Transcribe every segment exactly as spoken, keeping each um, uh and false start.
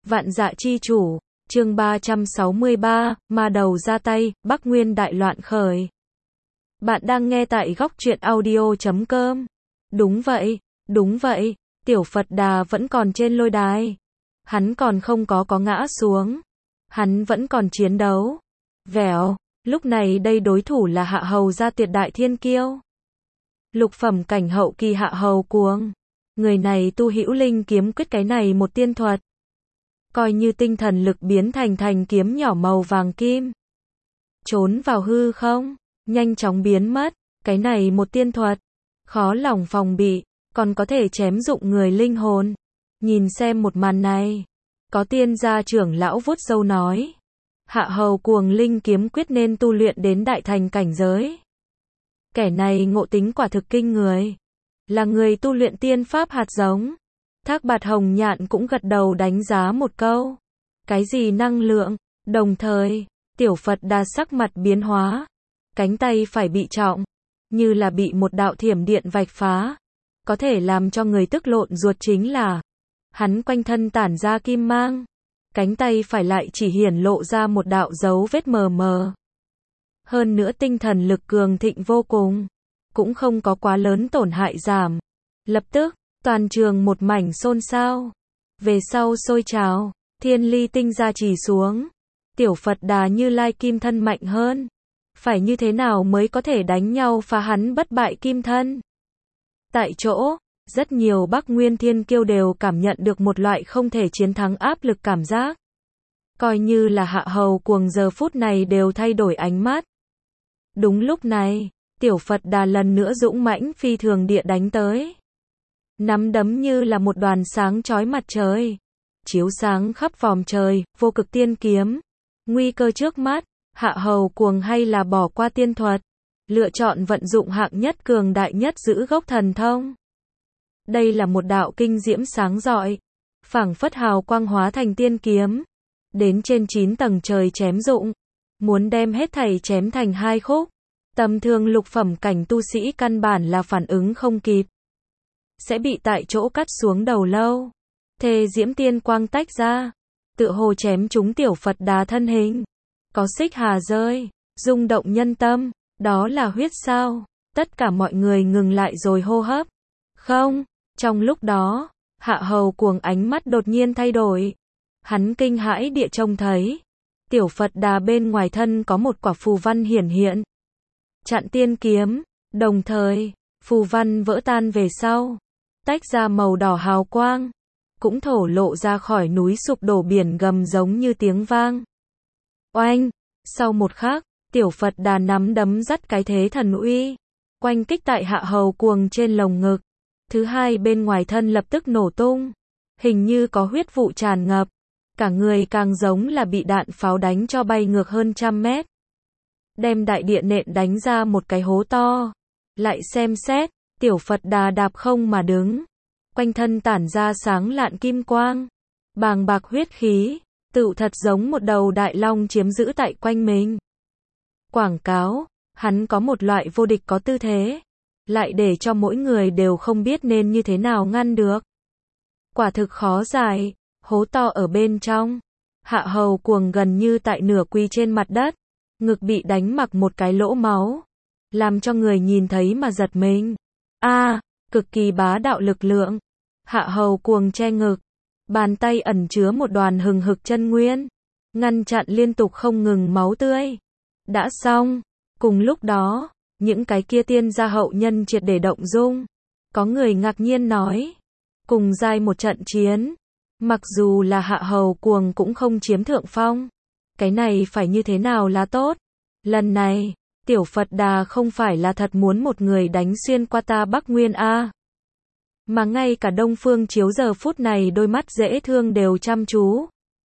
Vạn Dạ Chi Chủ, chương ba trăm sáu mươi ba, ma đầu ra tay, Bắc Nguyên đại loạn khởi. Bạn đang nghe tại góc truyện audio chấm com. Đúng vậy, đúng vậy, Tiểu Phật Đà vẫn còn trên lôi đài. Hắn còn không có có ngã xuống. Hắn vẫn còn chiến đấu. Vẻo, lúc này đây đối thủ là Hạ Hầu gia tuyệt đại thiên kiêu. Lục phẩm cảnh hậu kỳ Hạ Hầu Cuồng. Người này tu hữu linh kiếm quyết, cái này một tiên thuật. Coi như tinh thần lực biến thành thành kiếm nhỏ màu vàng kim. Trốn vào hư không, nhanh chóng biến mất, cái này một tiên thuật. Khó lòng phòng bị, còn có thể chém dụng người linh hồn. Nhìn xem một màn này. Có tiên gia trưởng lão vuốt râu nói. Hạ Hầu Cuồng linh kiếm quyết nên tu luyện đến đại thành cảnh giới. Kẻ này ngộ tính quả thực kinh người. Là người tu luyện tiên pháp hạt giống. Thác Bạt Hồng Nhạn cũng gật đầu đánh giá một câu. Cái gì năng lượng? Đồng thời, Tiểu Phật Đà sắc mặt biến hóa. Cánh tay phải bị trọng. Như là bị một đạo thiểm điện vạch phá. Có thể làm cho người tức lộn ruột chính là. Hắn quanh thân tản ra kim mang. Cánh tay phải lại chỉ hiển lộ ra một đạo dấu vết mờ mờ. Hơn nữa tinh thần lực cường thịnh vô cùng. Cũng không có quá lớn tổn hại giảm. Lập tức, toàn trường một mảnh xôn xao. Về sau sôi trào, thiên ly tinh ra chỉ xuống. Tiểu Phật Đà Như Lai kim thân mạnh hơn. Phải như thế nào mới có thể đánh nhau phá hắn bất bại kim thân? Tại chỗ, rất nhiều Bắc Nguyên thiên kiêu đều cảm nhận được một loại không thể chiến thắng áp lực cảm giác. Coi như là Hạ Hầu Cuồng giờ phút này đều thay đổi ánh mắt. Đúng lúc này, Tiểu Phật Đà lần nữa dũng mãnh phi thường địa đánh tới. Nắm đấm như là một đoàn sáng chói mặt trời. Chiếu sáng khắp vòm trời, vô cực tiên kiếm. Nguy cơ trước mắt, Hạ Hầu Cuồng hay là bỏ qua tiên thuật. Lựa chọn vận dụng hạng nhất cường đại nhất giữ gốc thần thông. Đây là một đạo kinh diễm sáng rọi. Phảng phất hào quang hóa thành tiên kiếm. Đến trên chín tầng trời chém dụng. Muốn đem hết thảy chém thành hai khúc. Tầm thường lục phẩm cảnh tu sĩ căn bản là phản ứng không kịp. Sẽ bị tại chỗ cắt xuống đầu lâu. Thề diễm tiên quang tách ra. Tựa hồ chém trúng Tiểu Phật Đà thân hình. Có xích hà rơi. Rung động nhân tâm. Đó là huyết sao? Tất cả mọi người ngừng lại rồi hô hấp. Không. Trong lúc đó, Hạ Hầu Cuồng ánh mắt đột nhiên thay đổi. Hắn kinh hãi địa trông thấy. Tiểu Phật Đà bên ngoài thân có một quả phù văn hiển hiện. Chặn tiên kiếm. Đồng thời, phù văn vỡ tan về sau. Tách ra màu đỏ hào quang. Cũng thổ lộ ra khỏi núi sụp đổ biển gầm giống như tiếng vang. Oanh! Sau một khắc, Tiểu Phật Đà nắm đấm dắt cái thế thần uy. Quanh kích tại Hạ Hầu Cuồng trên lồng ngực. Thứ hai bên ngoài thân lập tức nổ tung. Hình như có huyết vụ tràn ngập. Cả người càng giống là bị đạn pháo đánh cho bay ngược hơn trăm mét. Đem đại địa nện đánh ra một cái hố to. Lại xem xét, Tiểu Phật Đà đạp không mà đứng. Quanh thân tản ra sáng lạn kim quang. Bàng bạc huyết khí. Tựu thật giống một đầu đại long chiếm giữ tại quanh mình. Quảng cáo, hắn có một loại vô địch có tư thế. Lại để cho mỗi người đều không biết nên như thế nào ngăn được. Quả thực khó giải. Hố to ở bên trong. Hạ Hầu Cuồng gần như tại nửa quỳ trên mặt đất. Ngực bị đánh mặc một cái lỗ máu. Làm cho người nhìn thấy mà giật mình. A, à, cực kỳ bá đạo lực lượng. Hạ Hầu Cuồng che ngực. Bàn tay ẩn chứa một đoàn hừng hực chân nguyên. Ngăn chặn liên tục không ngừng máu tươi. Đã xong. Cùng lúc đó, những cái kia tiên gia hậu nhân triệt để động dung. Có người ngạc nhiên nói. Cùng giai một trận chiến. Mặc dù là Hạ Hầu Cuồng cũng không chiếm thượng phong. Cái này phải như thế nào là tốt? Lần này, Tiểu Phật Đà không phải là thật muốn một người đánh xuyên qua ta Bắc Nguyên a. Mà ngay cả Đông Phương Chiếu giờ phút này đôi mắt dễ thương đều chăm chú.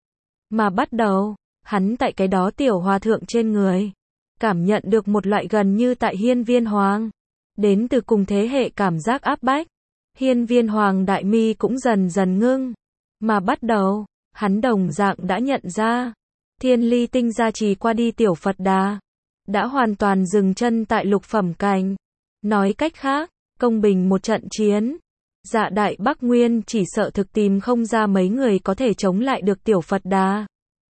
Mà bắt đầu, hắn tại cái đó tiểu hòa thượng trên người. Cảm nhận được một loại gần như tại Hiên Viên Hoàng. Đến từ cùng thế hệ cảm giác áp bách. Hiên Viên Hoàng đại mi cũng dần dần ngưng. Mà bắt đầu, hắn đồng dạng đã nhận ra. Thiên ly tinh gia trì qua đi Tiểu Phật Đà. Đã hoàn toàn dừng chân tại lục phẩm cảnh. Nói cách khác, công bình một trận chiến. Dạ đại Bắc Nguyên chỉ sợ thực tìm không ra mấy người có thể chống lại được tiểu Phật Đà.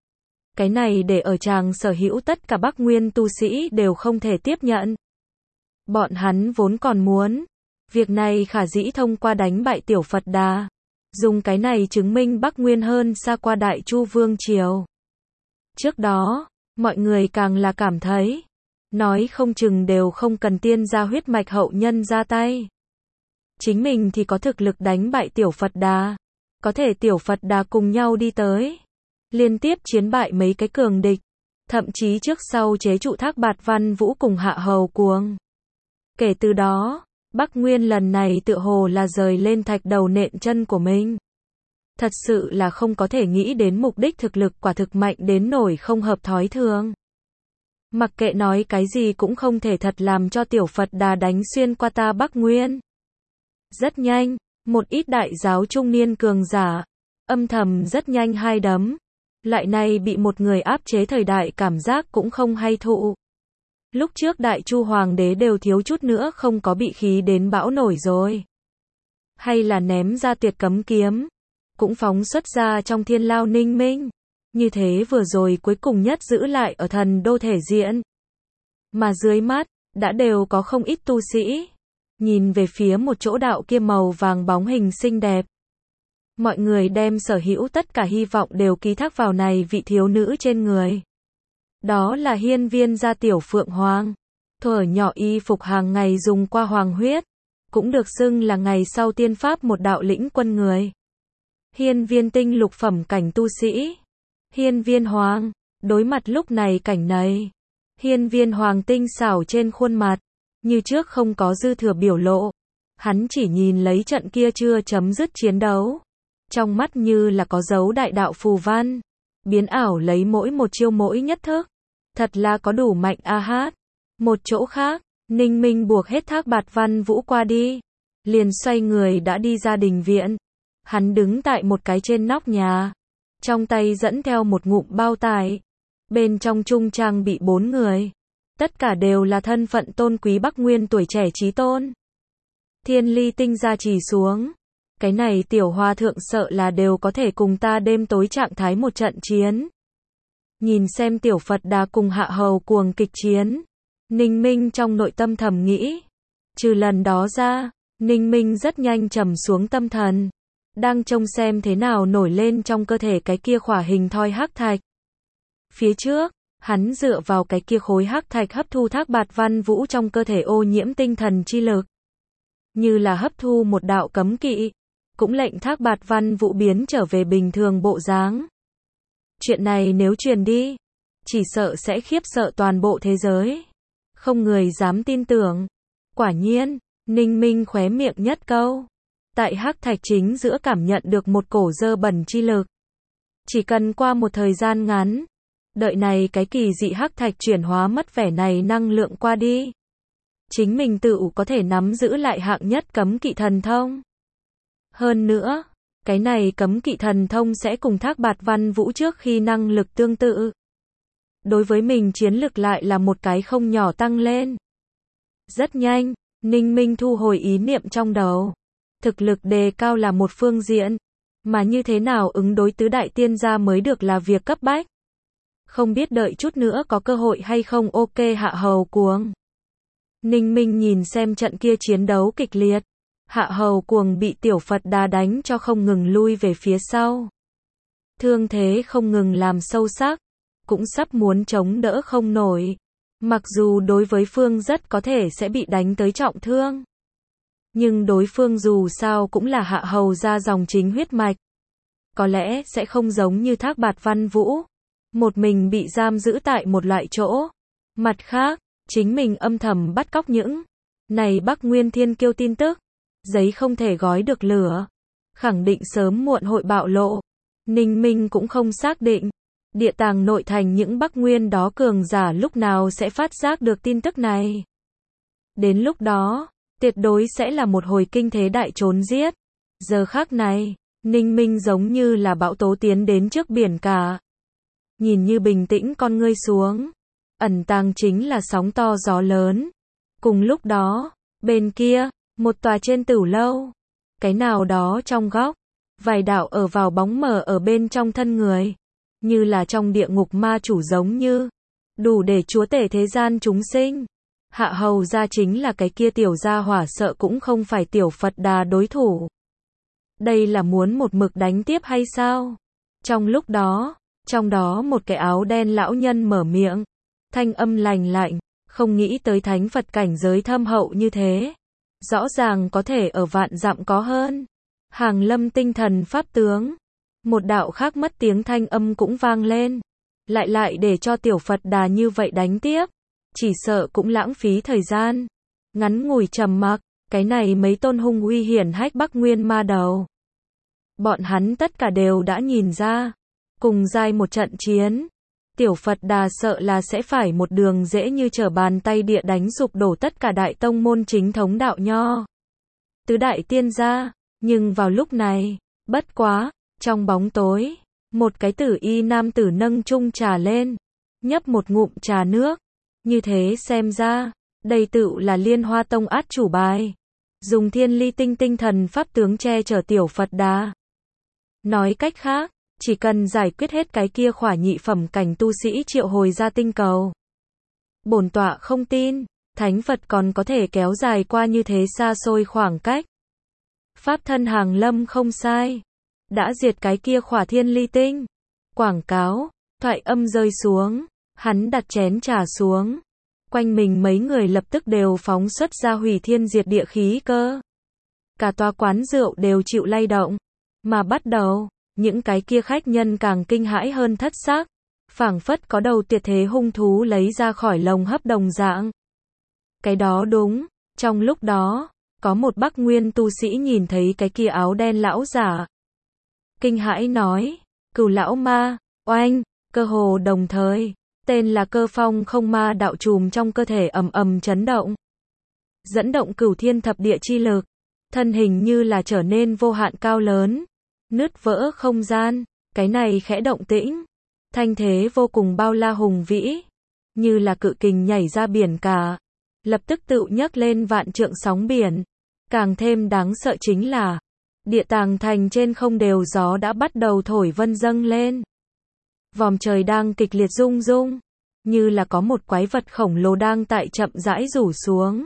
Cái này để ở chàng sở hữu tất cả Bắc Nguyên tu sĩ đều không thể tiếp nhận. Bọn hắn vốn còn muốn, việc này khả dĩ thông qua đánh bại tiểu Phật Đà, dùng cái này chứng minh Bắc Nguyên hơn xa qua Đại Chu Vương Triều. Trước đó, mọi người càng là cảm thấy, nói không chừng đều không cần tiên gia huyết mạch hậu nhân ra tay. Chính mình thì có thực lực đánh bại tiểu Phật Đà, có thể tiểu Phật Đà cùng nhau đi tới, liên tiếp chiến bại mấy cái cường địch, thậm chí trước sau chế trụ Thác Bạt Văn Vũ cùng Hạ Hầu Cuồng. Kể từ đó, Bắc Nguyên lần này tựa hồ là rời lên thạch đầu nện chân của mình. Thật sự là không có thể nghĩ đến mục đích thực lực quả thực mạnh đến nổi không hợp thói thường. Mặc kệ nói cái gì cũng không thể thật làm cho tiểu Phật Đà đánh xuyên qua ta Bắc Nguyên. Rất nhanh, một ít đại giáo trung niên cường giả, âm thầm rất nhanh hai đấm. Lại này bị một người áp chế thời đại cảm giác cũng không hay thụ. Lúc trước Đại Chu Hoàng đế đều thiếu chút nữa không có bị khí đến bão nổi rồi. Hay là ném ra tuyệt cấm kiếm, cũng phóng xuất ra trong thiên lao ninh minh. Như thế vừa rồi cuối cùng nhất giữ lại ở thần đô thể diện. Mà dưới mắt, đã đều có không ít tu sĩ. Nhìn về phía một chỗ đạo kia màu vàng bóng hình xinh đẹp. Mọi người đem sở hữu tất cả hy vọng đều ký thác vào này vị thiếu nữ trên người. Đó là hiên viên gia tiểu phượng hoàng. Thuở nhỏ y phục hàng ngày dùng qua hoàng huyết. Cũng được xưng là ngày sau tiên pháp một đạo lĩnh quân người. Hiên viên tinh lục phẩm cảnh tu sĩ. Hiên viên hoàng, đối mặt lúc này cảnh này. Hiên viên hoàng tinh xảo trên khuôn mặt. Như trước không có dư thừa biểu lộ. Hắn chỉ nhìn lấy trận kia chưa chấm dứt chiến đấu. Trong mắt như là có dấu đại đạo phù văn. Biến ảo lấy mỗi một chiêu mỗi nhất thức. Thật là có đủ mạnh a hát. Một chỗ khác, Ninh Minh buộc hết Thác Bạt Văn Vũ qua đi. Liền xoay người đã đi ra đình viện. Hắn đứng tại một cái trên nóc nhà. Trong tay dẫn theo một ngụm bao tải. Bên trong trung trang bị bốn người. Tất cả đều là thân phận tôn quý Bắc Nguyên tuổi trẻ chí tôn. Thiên ly tinh ra chỉ xuống. Cái này tiểu hòa thượng sợ là đều có thể cùng ta đêm tối trạng thái một trận chiến. Nhìn xem tiểu Phật Đà cùng Hạ Hầu Cuồng kịch chiến. Ninh Minh trong nội tâm thầm nghĩ. Trừ lần đó ra, Ninh Minh rất nhanh trầm xuống tâm thần. Đang trông xem thế nào nổi lên trong cơ thể cái kia khỏa hình thoi hắc thạch. Phía trước, hắn dựa vào cái kia khối hắc thạch hấp thu Thác Bạt Văn Vũ trong cơ thể ô nhiễm tinh thần chi lực. Như là hấp thu một đạo cấm kỵ. Cũng lệnh Thác Bạt Văn Vũ biến trở về bình thường bộ dáng. Chuyện này nếu truyền đi, chỉ sợ sẽ khiếp sợ toàn bộ thế giới. Không người dám tin tưởng. Quả nhiên, Ninh Minh khóe miệng nhất câu. Tại hắc thạch chính giữa cảm nhận được một cổ dơ bẩn chi lực. Chỉ cần qua một thời gian ngắn, đợi này cái kỳ dị hắc thạch chuyển hóa mất vẻ này năng lượng qua đi. Chính mình tự có thể nắm giữ lại hạng nhất cấm kỵ thần thông. Hơn nữa, cái này cấm kỵ thần thông sẽ cùng Thác Bạt Văn Vũ trước khi năng lực tương tự. Đối với mình chiến lực lại là một cái không nhỏ tăng lên. Rất nhanh, Ninh Minh thu hồi ý niệm trong đầu. Thực lực đề cao là một phương diện, mà như thế nào ứng đối tứ đại tiên gia mới được là việc cấp bách. Không biết đợi chút nữa có cơ hội hay không ok Hạ Hầu Cuồng. Ninh Minh nhìn xem trận kia chiến đấu kịch liệt. Hạ Hầu Cuồng bị tiểu Phật Đà đánh cho không ngừng lui về phía sau. Thương thế không ngừng làm sâu sắc, cũng sắp muốn chống đỡ không nổi. Mặc dù đối với phương rất có thể sẽ bị đánh tới trọng thương. Nhưng đối phương dù sao cũng là Hạ Hầu gia dòng chính huyết mạch. Có lẽ sẽ không giống như Thác Bạt Văn Vũ. Một mình bị giam giữ tại một loại chỗ. Mặt khác, chính mình âm thầm bắt cóc những này Bắc Nguyên thiên kiêu tin tức. Giấy không thể gói được lửa. Khẳng định sớm muộn hội bạo lộ. Ninh Minh cũng không xác định. Địa tàng nội thành những Bắc Nguyên đó cường giả lúc nào sẽ phát giác được tin tức này. Đến lúc đó, tuyệt đối sẽ là một hồi kinh thế đại trốn giết. Giờ khác này, Ninh Minh giống như là bão tố tiến đến trước biển cả. Nhìn như bình tĩnh con ngươi xuống. Ẩn tàng chính là sóng to gió lớn. Cùng lúc đó, bên kia, một tòa trên tửu lâu. cái nào đó trong góc, vài đạo ở vào bóng mờ ở bên trong thân người, như là trong địa ngục ma chủ giống như, đủ để chúa tể thế gian chúng sinh. Hạ hầu ra chính là cái kia tiểu gia hỏa sợ cũng không phải tiểu Phật Đà đối thủ. Đây là muốn một mực đánh tiếp hay sao? Trong lúc đó, trong đó một cái áo đen lão nhân mở miệng, thanh âm lành lạnh, không nghĩ tới thánh Phật cảnh giới thâm hậu như thế. Rõ ràng có thể ở vạn dặm có hơn. Hàng Lâm tinh thần pháp tướng. Một đạo khác mất tiếng thanh âm cũng vang lên. Lại lại để cho tiểu Phật Đà như vậy đánh tiếp. Chỉ sợ cũng lãng phí thời gian. Ngắn ngủi trầm mặc, cái này mấy tôn hung uy hiển hách Bắc Nguyên ma đầu. Bọn hắn tất cả đều đã nhìn ra. Cùng giai một trận chiến. Tiểu Phật Đà sợ là sẽ phải một đường dễ như trở bàn tay địa đánh sụp đổ tất cả đại tông môn chính thống đạo nho. Tứ đại tiên gia. Nhưng vào lúc này, bất quá, trong bóng tối, một cái tử y nam tử nâng chung trà lên, nhấp một ngụm trà nước. Như thế xem ra, đây tựu là Liên Hoa Tông át chủ bài. Dùng thiên ly tinh tinh thần pháp tướng che chở tiểu Phật Đà. Nói cách khác, chỉ cần giải quyết hết cái kia khỏa nhị phẩm cảnh tu sĩ triệu hồi ra tinh cầu. Bổn tọa không tin, thánh Phật còn có thể kéo dài qua như thế xa xôi khoảng cách. Pháp thân Hàng Lâm không sai. Đã diệt cái kia khỏa thiên ly tinh. Quảng cáo, thoại âm rơi xuống. Hắn đặt chén trà xuống. Quanh mình mấy người lập tức đều phóng xuất ra hủy thiên diệt địa khí cơ. Cả tòa quán rượu đều chịu lay động. Mà bắt đầu, những cái kia khách nhân càng kinh hãi hơn thất xác. Phảng phất có đầu tuyệt thế hung thú lấy ra khỏi lồng hấp đồng dạng. Cái đó đúng, trong lúc đó, có một Bắc Nguyên tu sĩ nhìn thấy cái kia áo đen lão giả. Kinh hãi nói, Cửu lão ma, oanh, cơ hồ đồng thời, tên là Cơ Phong không ma đạo trùm trong cơ thể ầm ầm chấn động. Dẫn động cửu thiên thập địa chi lực, thân hình như là trở nên vô hạn cao lớn, nứt vỡ không gian, cái này khẽ động tĩnh, thanh thế vô cùng bao la hùng vĩ, như là cự kình nhảy ra biển cả. Lập tức tự nhấc lên vạn trượng sóng biển. Càng thêm đáng sợ chính là, địa tàng thành trên không đều gió đã bắt đầu thổi vân dâng lên. Vòm trời đang kịch liệt rung rung, như là có một quái vật khổng lồ đang tại chậm rãi rủ xuống.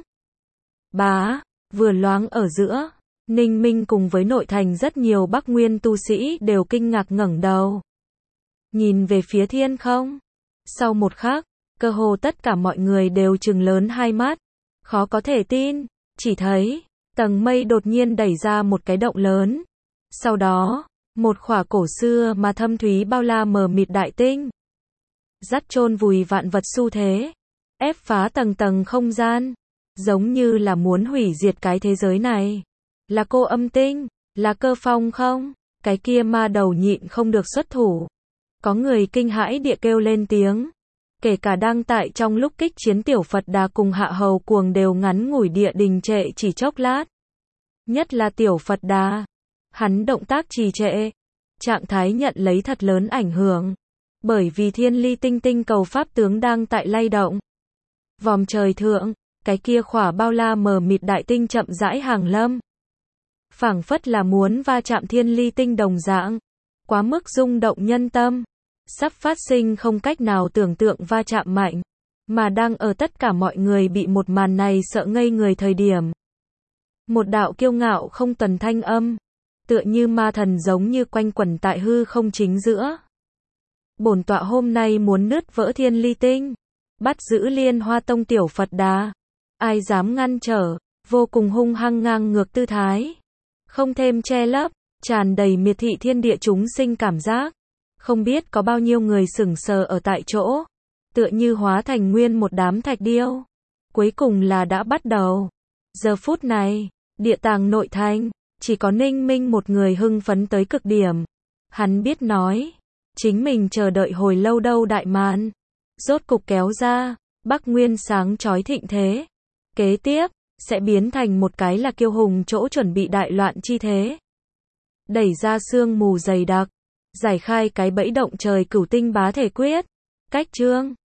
Bá, vừa loáng ở giữa, Ninh Minh cùng với nội thành rất nhiều Bắc Nguyên tu sĩ đều kinh ngạc ngẩng đầu. Nhìn về phía thiên không. Sau một khắc, cơ hồ tất cả mọi người đều trừng lớn hai mắt. Khó có thể tin, chỉ thấy, tầng mây đột nhiên đẩy ra một cái động lớn. Sau đó, một khỏa cổ xưa mà thâm thúy bao la mờ mịt đại tinh. Dắt chôn vùi vạn vật xu thế. Ép phá tầng tầng không gian. Giống như là muốn hủy diệt cái thế giới này. Là cô âm tinh, là Cơ Phong không? Cái kia ma đầu nhịn không được xuất thủ. Có người kinh hãi địa kêu lên tiếng. Kể cả đang tại trong lúc kích chiến tiểu Phật Đà cùng Hạ Hầu Cuồng đều ngắn ngủi địa đình trệ chỉ chốc lát. Nhất là tiểu Phật Đà. Hắn động tác trì trệ. Trạng thái nhận lấy thật lớn ảnh hưởng. Bởi vì thiên ly tinh tinh cầu pháp tướng đang tại lay động. Vòm trời thượng, cái kia khỏa bao la mờ mịt đại tinh chậm rãi hàng lâm. Phảng phất là muốn va chạm thiên ly tinh đồng dạng. Quá mức rung động nhân tâm. Sắp phát sinh không cách nào tưởng tượng va chạm mạnh, mà đang ở tất cả mọi người bị một màn này sợ ngây người thời điểm. Một đạo kiêu ngạo không tuần thanh âm, tựa như ma thần giống như quanh quẩn tại hư không chính giữa. Bổn tọa hôm nay muốn nứt vỡ thiên ly tinh, bắt giữ Liên Hoa Tông tiểu Phật Đà. Ai dám ngăn trở, vô cùng hung hăng ngang ngược tư thái. Không thêm che lấp, tràn đầy miệt thị thiên địa chúng sinh cảm giác. Không biết có bao nhiêu người sững sờ ở tại chỗ, tựa như hóa thành nguyên một đám thạch điêu. Cuối cùng là đã bắt đầu. Giờ phút này, địa tàng nội thành, chỉ có Ninh Minh một người hưng phấn tới cực điểm. Hắn biết nói, chính mình chờ đợi hồi lâu đâu đại màn, rốt cục kéo ra, Bắc Nguyên sáng chói thịnh thế. Kế tiếp, sẽ biến thành một cái là kiêu hùng chỗ chuẩn bị đại loạn chi thế. Đẩy ra sương mù dày đặc. Giải khai cái bẫy động trời cửu tinh bá thể quyết. Cách chương